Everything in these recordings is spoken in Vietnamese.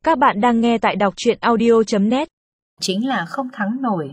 Các bạn đang nghe tại đọc truyện audio.net. Chính là không thắng nổi.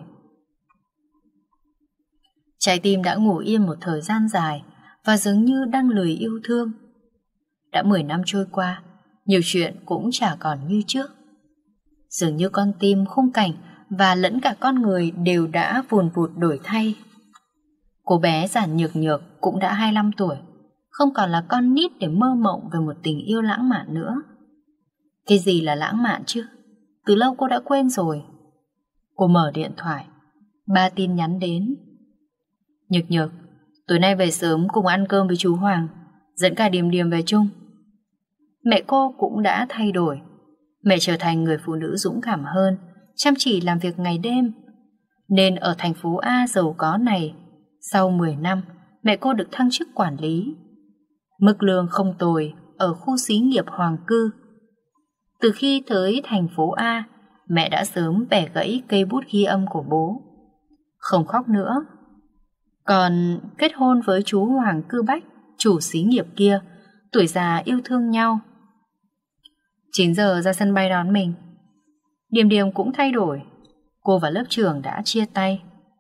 Trái tim đã ngủ yên một thời gian dài và dường như đang lười yêu thương. Đã 10 năm trôi qua, nhiều chuyện cũng chả còn như trước. Dường như con tim, khung cảnh và lẫn cả con người đều đã vùn vụt đổi thay. Cô bé Giản Nhược Nhược cũng đã 25 tuổi, không còn là con nít để mơ mộng về một tình yêu lãng mạn nữa. Cái gì là lãng mạn chứ? Từ lâu cô đã quên rồi. Cô mở điện thoại, 3 tin nhắn đến. Nhược Nhược, tối nay về sớm cùng ăn cơm với chú Hoàng, dẫn cả Điềm Điềm về chung. Mẹ cô cũng đã thay đổi. Mẹ trở thành người phụ nữ dũng cảm hơn, chăm chỉ làm việc ngày đêm. Nên ở thành phố A giàu có này, sau 10 năm, mẹ cô được thăng chức quản lý. Mức lương không tồi ở khu xí nghiệp Hoàng Cư. Từ khi tới thành phố A, mẹ đã sớm bẻ gãy cây bút ghi âm của bố. Không khóc nữa. Còn kết hôn với chú Hoàng Cư Bách, chủ xí nghiệp kia, tuổi già yêu thương nhau. 9 giờ ra sân bay đón mình. Điềm Điềm cũng thay đổi. Cô và lớp trưởng đã chia tay.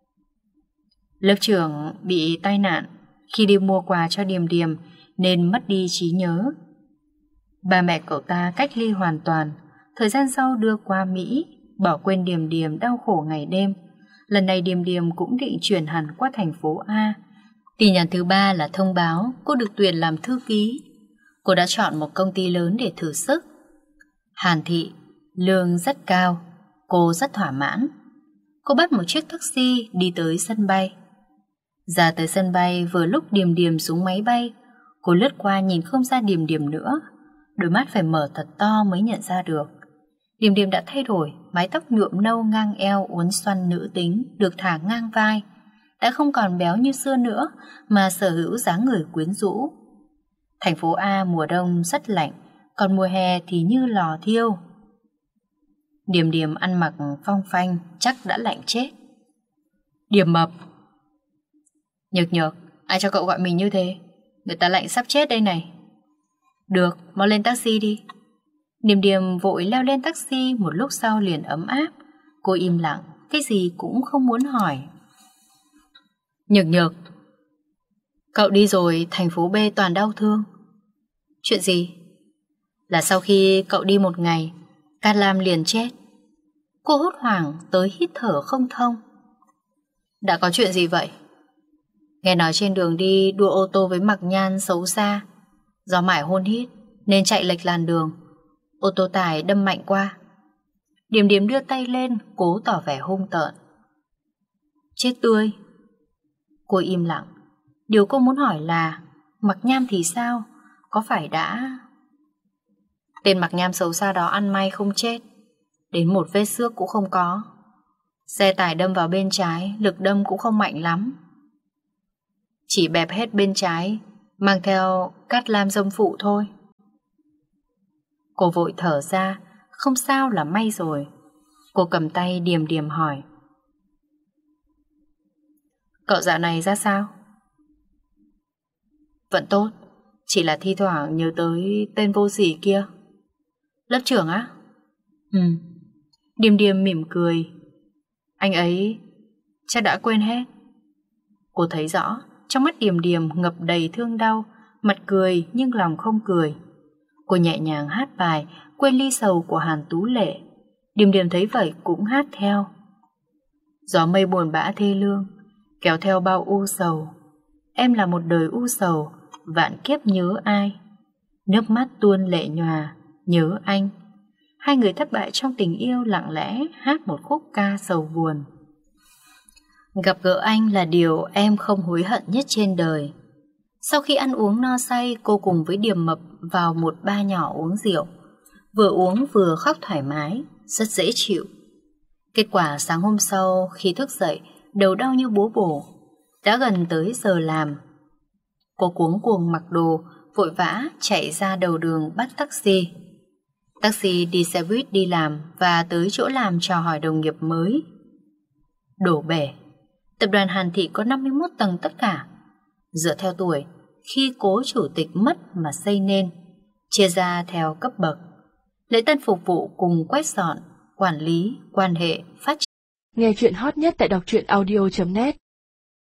Lớp trưởng bị tai nạn khi đi mua quà cho Điềm Điềm nên mất đi trí nhớ. Ba mẹ cậu ta cách ly hoàn toàn. Thời gian sau đưa qua Mỹ, bỏ quên Điềm Điềm đau khổ ngày đêm. Lần này Điềm Điềm cũng định chuyển hẳn qua thành phố A. Tin nhắn thứ 3 là thông báo cô được tuyển làm thư ký. Cô đã chọn một công ty lớn để thử sức. Hàn thị, lương rất cao. Cô rất thỏa mãn. Cô bắt một chiếc taxi đi tới sân bay. Ra tới sân bay vừa lúc Điềm Điềm xuống máy bay. Cô lướt qua nhìn không ra Điềm Điềm nữa. Đôi mắt phải mở thật to mới nhận ra được. Điềm Điềm đã thay đổi, mái tóc nhuộm nâu ngang eo uốn xoăn nữ tính được thả ngang vai. Đã không còn béo như xưa nữa mà sở hữu dáng người quyến rũ. Thành phố A mùa đông rất lạnh, còn mùa hè thì như lò thiêu. Điềm Điềm ăn mặc phong phanh chắc đã lạnh chết. Điềm mập. Nhược Nhược, ai cho cậu gọi mình như thế? Người ta lạnh sắp chết đây này. Được, mau lên taxi đi. Điềm Điềm vội leo lên taxi, một lúc sau liền ấm áp. Cô im lặng, cái gì cũng không muốn hỏi. Nhược Nhược, cậu đi rồi thành phố B toàn đau thương. Chuyện gì? Là sau khi cậu đi một ngày, Cát Lam liền chết. Cô hốt hoảng tới hít thở không thông. Đã có chuyện gì vậy? Nghe nói trên đường đi đua ô tô với Mạc Nhan xấu xa. Do mải hôn hít nên chạy lệch làn đường, ô tô tải đâm mạnh qua. Điềm Điềm đưa tay lên cố tỏ vẻ hung tợn. Chết tươi. Cô im lặng. Điều cô muốn hỏi là Mạc Nham thì sao? Có phải đã... Tên Mạc Nham xấu xa đó ăn may không chết, đến một vết xước cũng không có. Xe tải đâm vào bên trái, lực đâm cũng không mạnh lắm, chỉ bẹp hết bên trái, mang theo Cát Lam dâm phụ thôi. Cô vội thở ra, không sao là may rồi. Cô cầm tay Điềm Điềm hỏi. Cậu dạo này ra sao? Vẫn tốt, chỉ là thi thoảng nhớ tới tên vô sỉ kia. Lớp trưởng á? Điềm Điềm mỉm cười. Anh ấy chắc đã quên hết. Cô thấy rõ trong mắt Điềm Điềm ngập đầy thương đau, mặt cười nhưng lòng không cười. Cô nhẹ nhàng hát bài quên ly sầu của Hàn Tú Lệ. Điềm Điềm thấy vậy cũng hát theo. Gió mây buồn bã thê lương kéo theo bao u sầu. Em là một đời u sầu, vạn kiếp nhớ ai. Nước mắt tuôn lệ nhòa nhớ anh. Hai người thất bại trong tình yêu lặng lẽ hát một khúc ca sầu buồn. Gặp gỡ anh là điều em không hối hận nhất trên đời. Sau khi ăn uống no say, cô cùng với Điềm Mập vào một bar nhỏ uống rượu. Vừa uống vừa khóc thoải mái, rất dễ chịu. Kết quả sáng hôm sau khi thức dậy, đầu đau như búa bổ. Đã gần tới giờ làm. Cô cuống cuồng mặc đồ, vội vã chạy ra đầu đường bắt taxi. Taxi đi xe buýt đi làm và tới chỗ làm chào hỏi đồng nghiệp mới. Đổ bể. Tập đoàn Hàn Thị có 51 tầng tất cả. Dựa theo tuổi, khi cố chủ tịch mất mà xây nên, chia ra theo cấp bậc. Lễ tân phục vụ cùng quét dọn, quản lý, quan hệ, phát triển. Nghe chuyện hot nhất tại đọc truyện audio.net